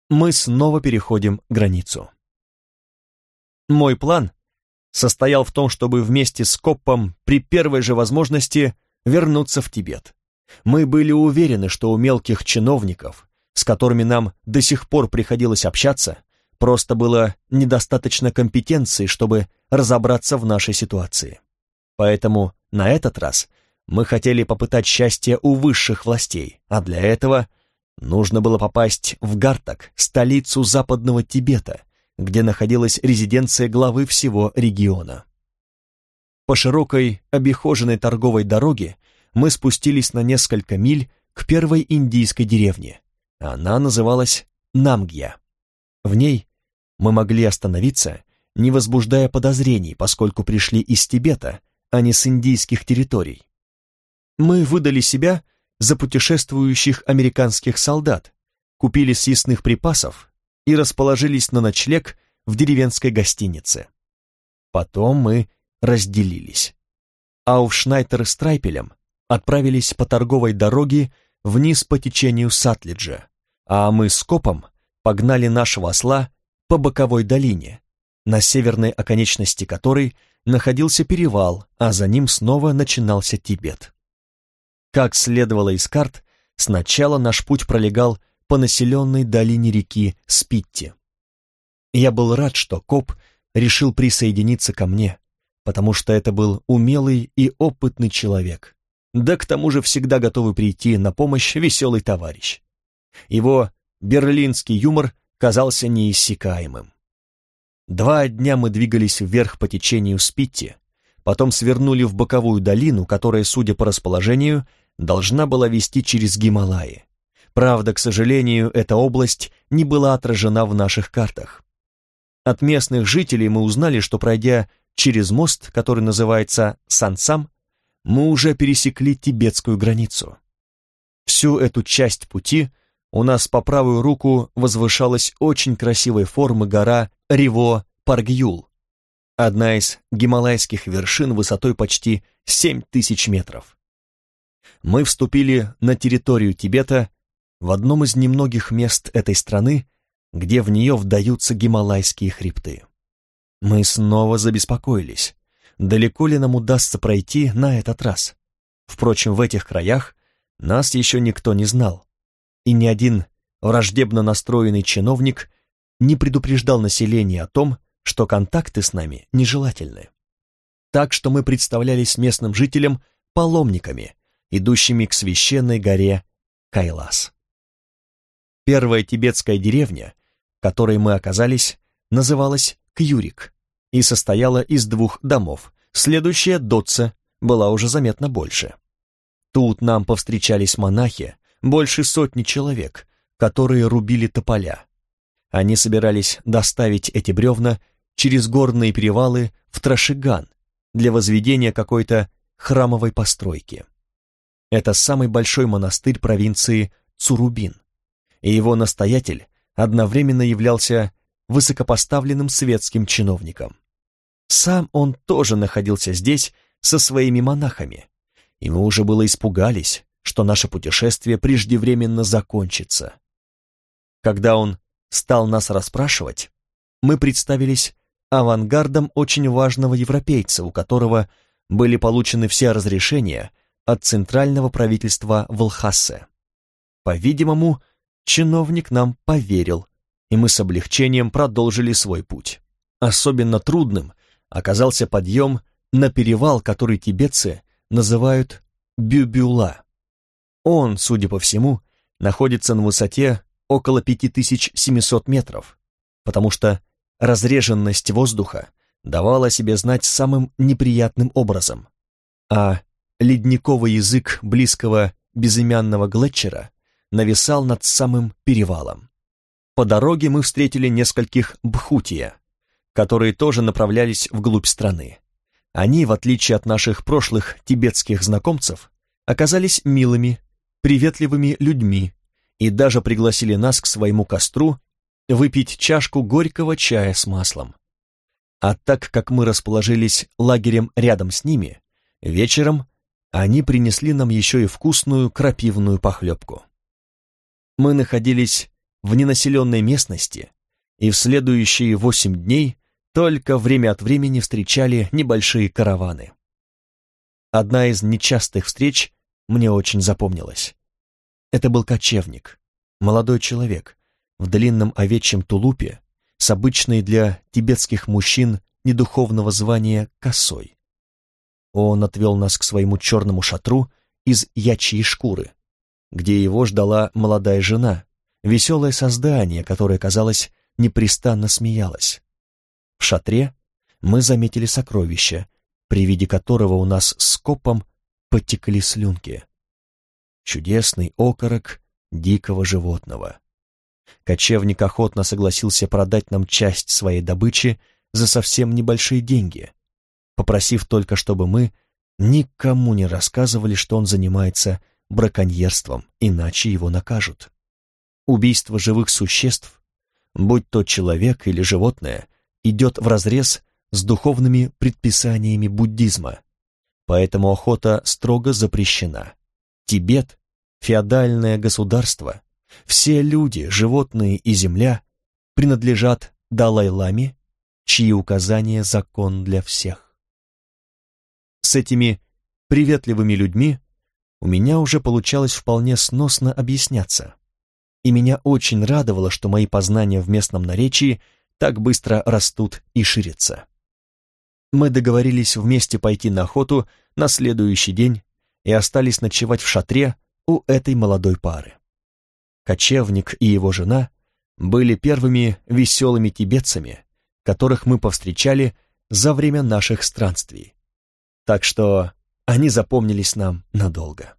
мы снова переходим границу. Мой план состоял в том, чтобы вместе с Коппом при первой же возможности вернуться в Тибет. Мы были уверены, что у мелких чиновников, с которыми нам до сих пор приходилось общаться, просто было недостаточно компетенции, чтобы разобраться в нашей ситуации. Поэтому на этот раз мы хотели попытать счастье у высших властей, а для этого нужно было попасть в Гартак, столицу Западного Тибета, где находилась резиденция главы всего региона. По широкой обихоженной торговой дороге мы спустились на несколько миль к первой индийской деревне. Она называлась Намгья. В ней мы могли остановиться, не возбуждая подозрений, поскольку пришли из Тибета, а не с индийских территорий. Мы выдали себя за путешествующих американских солдат, купили съестных припасов и расположились на ночлег в деревенской гостинице. Потом мы разделились. Ауфшнайтер с Трайпелем отправились по торговой дороге вниз по течению Сатлиджа, а мы с Копом погнали нашего осла по боковой долине, на северной оконечности которой находился перевал, а за ним снова начинался Тибет. Как следовало из карт, сначала наш путь пролегал по населенной долине реки Спитти. Я был рад, что Коп решил присоединиться ко мне, потому что это был умелый и опытный человек, да к тому же всегда готовый прийти на помощь веселый товарищ. Его берлинский юмор казался неиссякаемым. 2 дня мы двигались вверх по течению Спитти, потом свернули в боковую долину, которая, судя по расположению, должна была вести через Гималаи. Правда, к сожалению, эта область не была отражена в наших картах. От местных жителей мы узнали, что, пройдя через мост, который называется Сансам, мы уже пересекли тибетскую границу. Всю эту часть пути у нас по правую руку возвышалась очень красивой формы гора Риво-Паргьюл, одна из гималайских вершин высотой почти 7000 метров. Мы вступили на территорию Тибета в одном из немногих мест этой страны, где в нее вдаются гималайские хребты. Мы снова забеспокоились, далеко ли нам удастся пройти на этот раз. Впрочем, в этих краях нас еще никто не знал, и ни один враждебно настроенный чиновник не предупреждал население о том, что контакты с нами нежелательны. Так что мы представлялись местным жителям паломниками, идущими к священной горе Кайлас. Первая тибетская деревня, в которой мы оказались, называлась Кьюрик и состояла из 2 домов. Следующая, Дотса, была уже заметно больше. Тут нам повстречались монахи, больше 100 человек, которые рубили тополя. Они собирались доставить эти бревна через горные перевалы в Трашиган для возведения какой-то храмовой постройки. Это самый большой монастырь провинции Цурубин, и его настоятель одновременно являлся высокопоставленным светским чиновником. Сам он тоже находился здесь со своими монахами, и мы уже было испугались, что наше путешествие преждевременно закончится. Когда он стал нас расспрашивать, мы представились авангардом очень важного европейца, у которого были получены все разрешения от центрального правительства в Лхасе. По-видимому, чиновник нам поверил, и мы с облегчением продолжили свой путь. Особенно трудным оказался подъем на перевал, который тибетцы называют Бюбюла. Он, судя по всему, находится на высоте около 5700 метров, потому что разреженность воздуха давала о себе знать самым неприятным образом, а ледниковый язык близкого безымянного глетчера нависал над самым перевалом. По дороге мы встретили нескольких бхутия, которые тоже направлялись вглубь страны. Они, в отличие от наших прошлых тибетских знакомцев, оказались милыми, приветливыми людьми и даже пригласили нас к своему костру выпить чашку горького чая с маслом. А так как мы расположились лагерем рядом с ними, вечером они принесли нам еще и вкусную крапивную похлебку. Мы находились в ненаселенной местности, и в следующие 8 дней только время от времени встречали небольшие караваны. Одна из нечастых встреч мне очень запомнилась. Это был кочевник, молодой человек, в длинном овечьем тулупе, с обычной для тибетских мужчин недуховного звания косой. Он отвел нас к своему черному шатру из ячьей шкуры, где его ждала молодая жена, веселое создание, которое, казалось, непрестанно смеялось. В шатре мы заметили сокровище, при виде которого у нас с Копом потекли слюнки. Чудесный окорок дикого животного. Кочевник охотно согласился продать нам часть своей добычи за совсем небольшие деньги, попросив только, чтобы мы никому не рассказывали, что он занимается браконьерством, иначе его накажут. Убийство живых существ, будь то человек или животное, идет вразрез с духовными предписаниями буддизма, поэтому охота строго запрещена. Тибет — феодальное государство, все люди, животные и земля принадлежат Далай-ламе, чьи указания — закон для всех. С этими приветливыми людьми у меня уже получалось вполне сносно объясняться, и меня очень радовало, что мои познания в местном наречии так быстро растут и ширятся. Мы договорились вместе пойти на охоту на следующий день и остались ночевать в шатре у этой молодой пары. Кочевник и его жена были первыми веселыми тибетцами, которых мы повстречали за время наших странствий, так что они запомнились нам надолго.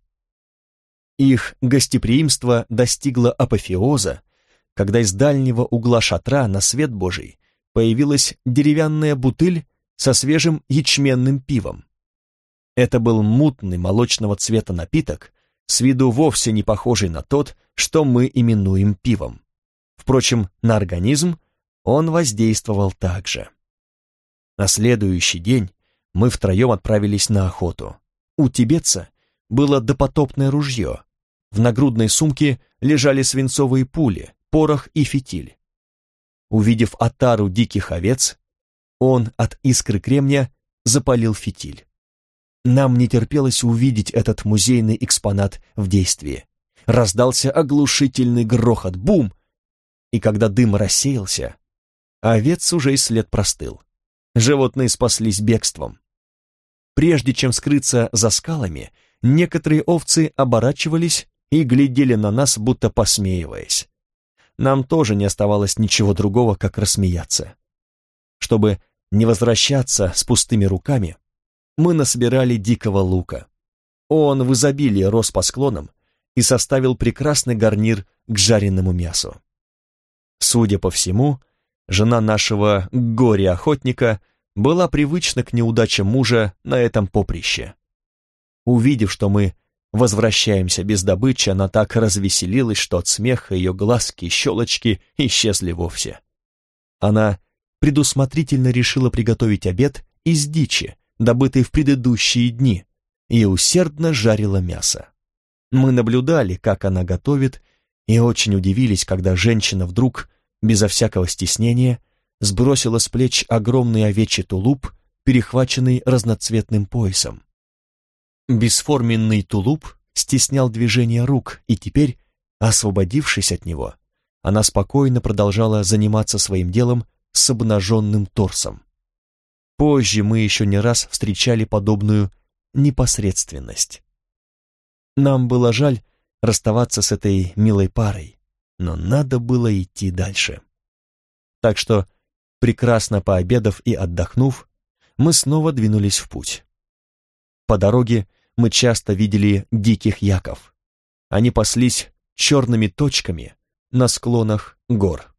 Их гостеприимство достигло апофеоза, когда из дальнего угла шатра на свет Божий появилась деревянная бутыль со свежим ячменным пивом. Это был мутный молочного цвета напиток, с виду вовсе не похожий на тот, что мы именуем пивом. Впрочем, на организм он воздействовал так же. На следующий день мы втроем отправились на охоту. У тибетца было допотопное ружье, в нагрудной сумке лежали свинцовые пули, порох и фитиль. Увидев отару диких овец, он от искры кремня запалил фитиль. Нам не терпелось увидеть этот музейный экспонат в действии. Раздался оглушительный грохот, бум! И когда дым рассеялся, овец уже и след простыл. Животные спаслись бегством. Прежде чем скрыться за скалами, некоторые овцы оборачивались и глядели на нас, будто посмеиваясь. Нам тоже не оставалось ничего другого, как рассмеяться. Чтобы не возвращаться с пустыми руками, мы насобирали дикого лука. Он в изобилии рос по склонам и составил прекрасный гарнир к жареному мясу. Судя по всему, жена нашего горя-охотника была привычна к неудачам мужа на этом поприще. Увидев, что мы возвращаемся без добычи, она так развеселилась, что от смеха ее глазки и щелочки исчезли вовсе. Она предусмотрительно решила приготовить обед из дичи, добытой в предыдущие дни, и усердно жарила мясо. Мы наблюдали, как она готовит, и очень удивились, когда женщина вдруг, безо всякого стеснения, сбросила с плеч огромный овечий тулуп, перехваченный разноцветным поясом. Бесформенный тулуп стеснял движение рук, и теперь, освободившись от него, она спокойно продолжала заниматься своим делом с обнаженным торсом. Позже мы еще не раз встречали подобную непосредственность. Нам было жаль расставаться с этой милой парой, но надо было идти дальше. Так что, прекрасно пообедав и отдохнув, мы снова двинулись в путь. По дороге мы часто видели диких яков. Они паслись черными точками на склонах гор.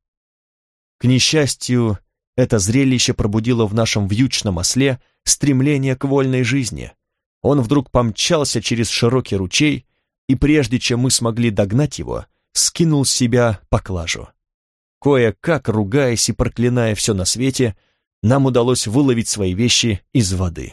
К несчастью, это зрелище пробудило в нашем вьючном осле стремление к вольной жизни. Он вдруг помчался через широкий ручей, и прежде чем мы смогли догнать его, скинул с себя поклажу. Кое-как, ругаясь и проклиная все на свете, нам удалось выловить свои вещи из воды.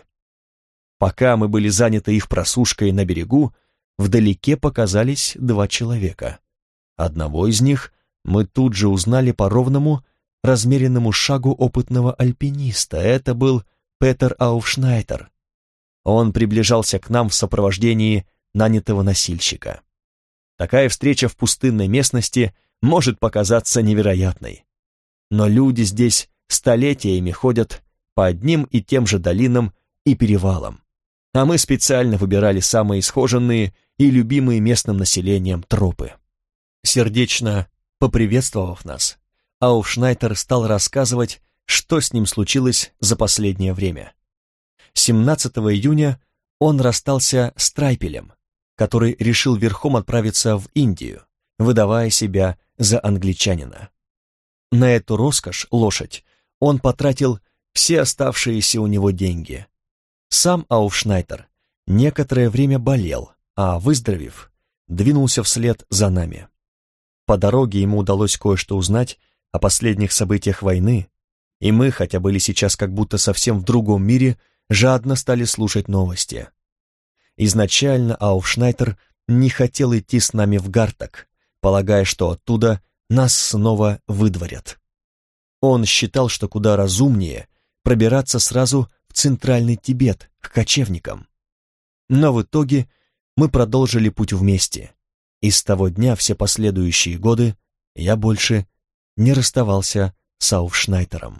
Пока мы были заняты их просушкой на берегу, вдалеке показались 2 человека. Одного из них Мы тут же узнали по ровному, размеренному шагу опытного альпиниста. Это был Петер Ауфшнайтер. Он приближался к нам в сопровождении нанятого носильщика. Такая встреча в пустынной местности может показаться невероятной. Но люди здесь столетиями ходят по одним и тем же долинам и перевалам, а мы специально выбирали самые схоженные и любимые местным населением тропы. Сердечно поприветствовав нас, Ауфшнайтер стал рассказывать, что с ним случилось за последнее время. 17 июня он расстался с Трайпелем, который решил верхом отправиться в Индию, выдавая себя за англичанина. На эту роскошь, лошадь, он потратил все оставшиеся у него деньги. Сам Ауфшнайтер некоторое время болел, а, выздоровев, двинулся вслед за нами. По дороге ему удалось кое-что узнать о последних событиях войны, и мы, хотя были сейчас как будто совсем в другом мире, жадно стали слушать новости. Изначально Ауфшнайтер не хотел идти с нами в Гарток, полагая, что оттуда нас снова выдворят. Он считал, что куда разумнее пробираться сразу в Центральный Тибет, к кочевникам. Но в итоге мы продолжили путь вместе, и с того дня все последующие годы я больше не расставался с Ауфшнайтером.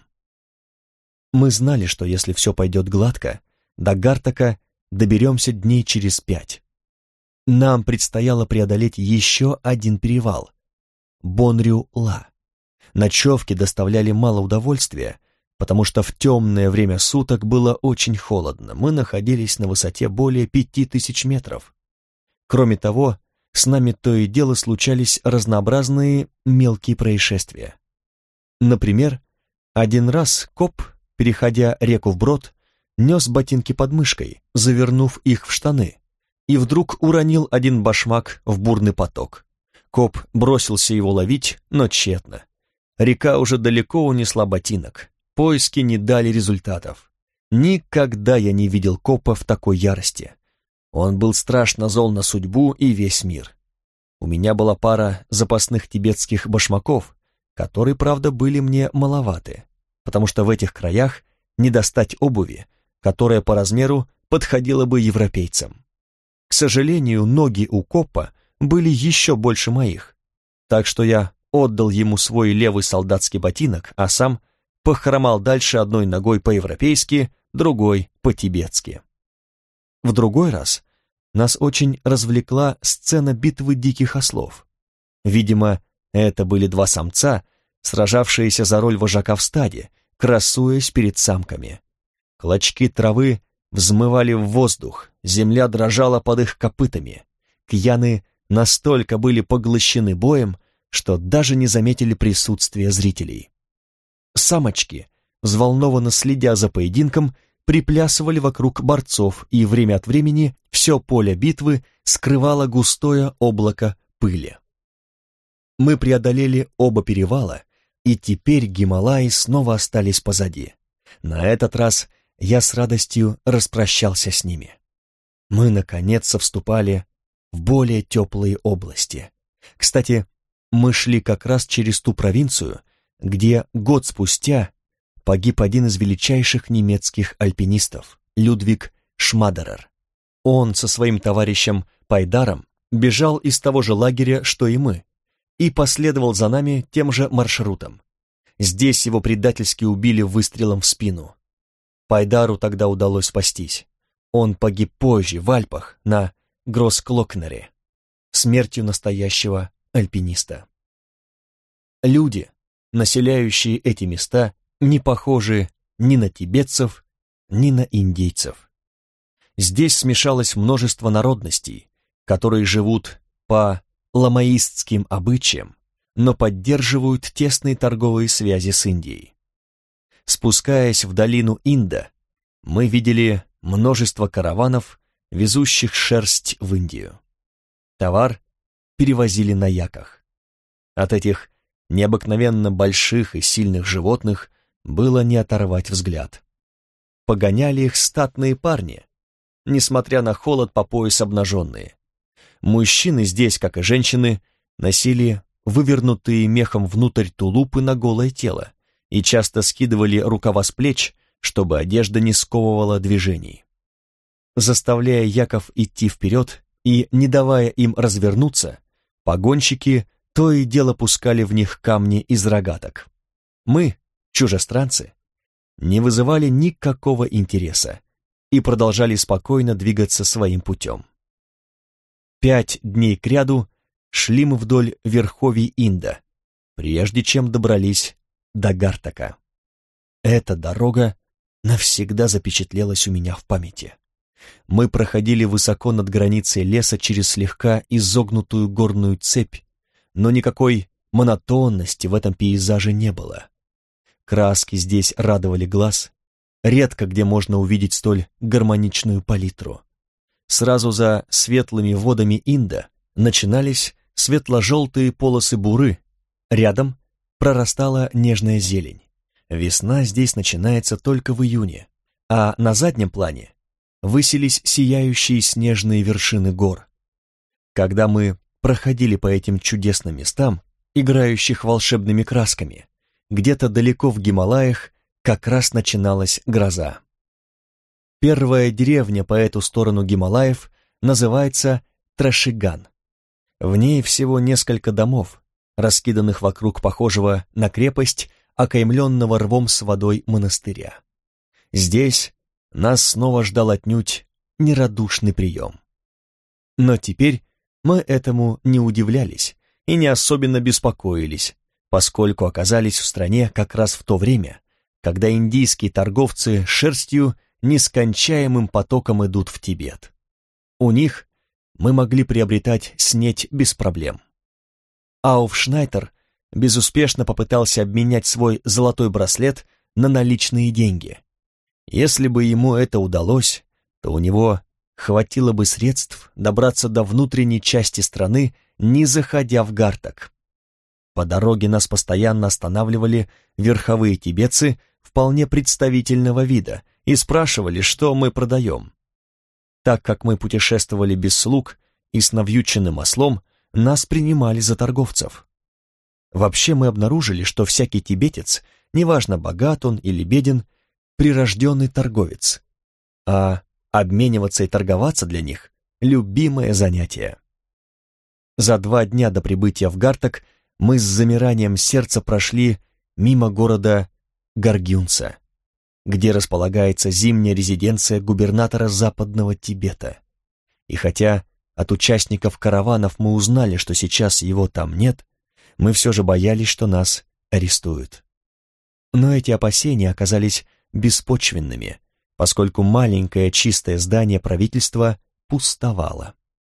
Мы знали, что если все пойдет гладко, до Гартока доберемся дней через 5. Нам предстояло преодолеть еще один перевал — Бонрю-Ла. Ночевки доставляли мало удовольствия, потому что в темное время суток было очень холодно. Мы находились на высоте более 5000 метров. Кроме того, с нами то и дело случались разнообразные мелкие происшествия. Например, один раз коп, переходя реку вброд, нес ботинки под мышкой, завернув их в штаны, и вдруг уронил один башмак в бурный поток. Коп бросился его ловить, но тщетно. Река уже далеко унесла ботинок. Поиски не дали результатов. Никогда я не видел копа в такой ярости. Он был страшно зол на судьбу и весь мир. У меня была пара запасных тибетских башмаков, которые, правда, были мне маловаты, потому что в этих краях не достать обуви, которая по размеру подходила бы европейцам. К сожалению, ноги у копа были еще больше моих, так что я отдал ему свой левый солдатский ботинок, а сам похромал дальше одной ногой по-европейски, другой по-тибетски. В другой раз нас очень развлекла сцена битвы диких ослов. Видимо, это были два самца, сражавшиеся за роль вожака в стаде, красуясь перед самками. Клочки травы взмывали в воздух, земля дрожала под их копытами. Кьяны настолько были поглощены боем, что даже не заметили присутствия зрителей. Самочки, взволнованно следя за поединком, приплясывали вокруг борцов, и время от времени все поле битвы скрывало густое облако пыли. Мы преодолели оба перевала, и теперь Гималаи снова остались позади. На этот раз я с радостью распрощался с ними. Мы, наконец, вступали в более теплые области. Кстати, мы шли как раз через ту провинцию, где год спустя погиб один из величайших немецких альпинистов, Людвиг Шмадерер. Он со своим товарищем Пайдаром бежал из того же лагеря, что и мы, и последовал за нами тем же маршрутом. Здесь его предательски убили выстрелом в спину. Пайдару тогда удалось спастись. Он погиб позже, в Альпах, на Гроссклокнере, смертью настоящего альпиниста. Люди, населяющие эти места, не похожи ни на тибетцев, ни на индейцев. Здесь смешалось множество народностей, которые живут по ламаистским обычаям, но поддерживают тесные торговые связи с Индией. Спускаясь в долину Инда, мы видели множество караванов, везущих шерсть в Индию. Товар перевозили на яках. От этих необыкновенно больших и сильных животных было не оторвать взгляд. Погоняли их статные парни, несмотря на холод, по пояс обнаженные. Мужчины здесь, как и женщины, носили вывернутые мехом внутрь тулупы на голое тело и часто скидывали рукава с плеч, чтобы одежда не сковывала движений. Заставляя яков идти вперед и не давая им развернуться, погонщики то и дело пускали в них камни из рогаток. Мы, чужестранцы, не вызывали никакого интереса и продолжали спокойно двигаться своим путем. 5 дней кряду шли мы вдоль верховий Инда, прежде чем добрались до Гартака. Эта дорога навсегда запечатлелась у меня в памяти. Мы проходили высоко над границей леса через слегка изогнутую горную цепь, но никакой монотонности в этом пейзаже не было. Краски здесь радовали глаз, редко где можно увидеть столь гармоничную палитру. Сразу за светлыми водами Инда начинались светло-желтые полосы буры, рядом прорастала нежная зелень. Весна здесь начинается только в июне, а на заднем плане высились сияющие снежные вершины гор. Когда мы проходили по этим чудесным местам, играющих волшебными красками, где-то далеко в Гималаях как раз начиналась гроза. Первая деревня по эту сторону Гималаев называется Трашиган. В ней всего несколько домов, раскиданных вокруг похожего на крепость, окаймленного рвом с водой монастыря. Здесь нас снова ждал отнюдь нерадушный прием. Но теперь мы этому не удивлялись и не особенно беспокоились, поскольку оказались в стране как раз в то время, когда индийские торговцы шерстью нескончаемым потоком идут в Тибет. У них мы могли приобретать снедь без проблем. Ауфшнайтер безуспешно попытался обменять свой золотой браслет на наличные деньги. Если бы ему это удалось, то у него хватило бы средств добраться до внутренней части страны, не заходя в Гартак. По дороге нас постоянно останавливали верховые тибетцы вполне представительного вида и спрашивали, что мы продаем. Так как мы путешествовали без слуг и с навьюченным ослом, нас принимали за торговцев. Вообще мы обнаружили, что всякий тибетец, неважно, богат он или беден, прирожденный торговец, а обмениваться и торговаться для них – любимое занятие. За 2 дня до прибытия в Гартак мы с замиранием сердца прошли мимо города Гаргюнса, где располагается зимняя резиденция губернатора Западного Тибета. И хотя от участников караванов мы узнали, что сейчас его там нет, мы все же боялись, что нас арестуют. Но эти опасения оказались беспочвенными, поскольку маленькое чистое здание правительства пустовало.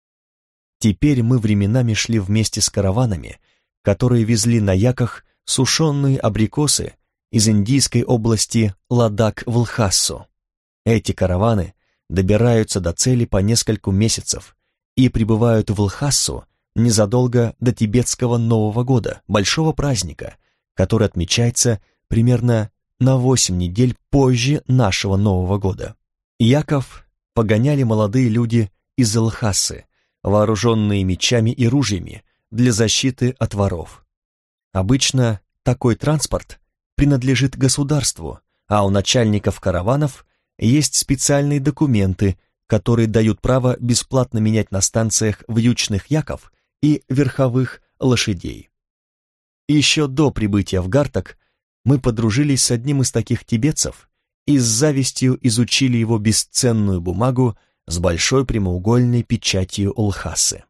Теперь мы временами шли вместе с караванами, которые везли на яках сушеные абрикосы из индийской области Ладак в Лхасу. Эти караваны добираются до цели по нескольку месяцев и прибывают в Лхасу незадолго до тибетского Нового года, большого праздника, который отмечается примерно на 8 недель позже нашего Нового года. Яков погоняли молодые люди из Лхасы, вооруженные мечами и ружьями для защиты от воров. Обычно такой транспорт принадлежит государству, а у начальников караванов есть специальные документы, которые дают право бесплатно менять на станциях вьючных яков и верховых лошадей. Еще до прибытия в Гартак мы подружились с одним из таких тибетцев и с завистью изучили его бесценную бумагу с большой прямоугольной печатью Лхасы.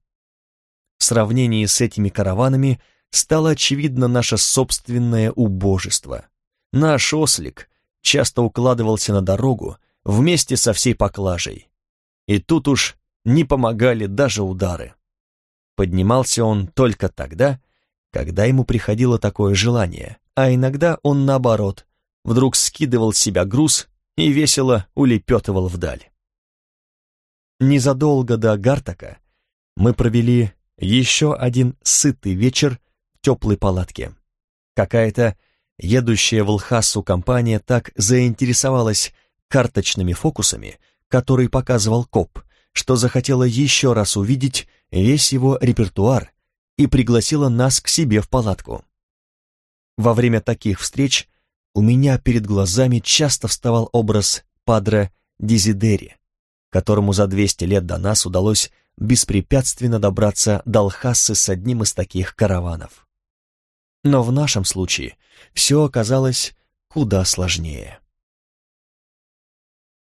В сравнении с этими караванами стало очевидно наше собственное убожество. Наш ослик часто укладывался на дорогу вместе со всей поклажей. И тут уж не помогали даже удары. Поднимался он только тогда, когда ему приходило такое желание, а иногда он, наоборот, вдруг скидывал с себя груз и весело улепетывал вдаль. Незадолго до Гартака мы провели еще один сытый вечер в теплой палатке. Какая-то едущая в Лхасу компания так заинтересовалась карточными фокусами, которые показывал коп, что захотела еще раз увидеть весь его репертуар и пригласила нас к себе в палатку. Во время таких встреч у меня перед глазами часто вставал образ падре Дезидери, которому за 200 лет до нас удалось беспрепятственно добраться до Лхасы с одним из таких караванов. Но в нашем случае все оказалось куда сложнее.